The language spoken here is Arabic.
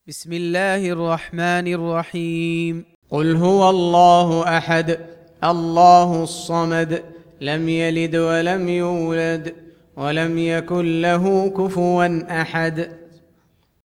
بسم الله الرحمن الرحيم. قل هو الله أحد الله الصمد لم يلد ولم يولد ولم يكن له كفوا أحد.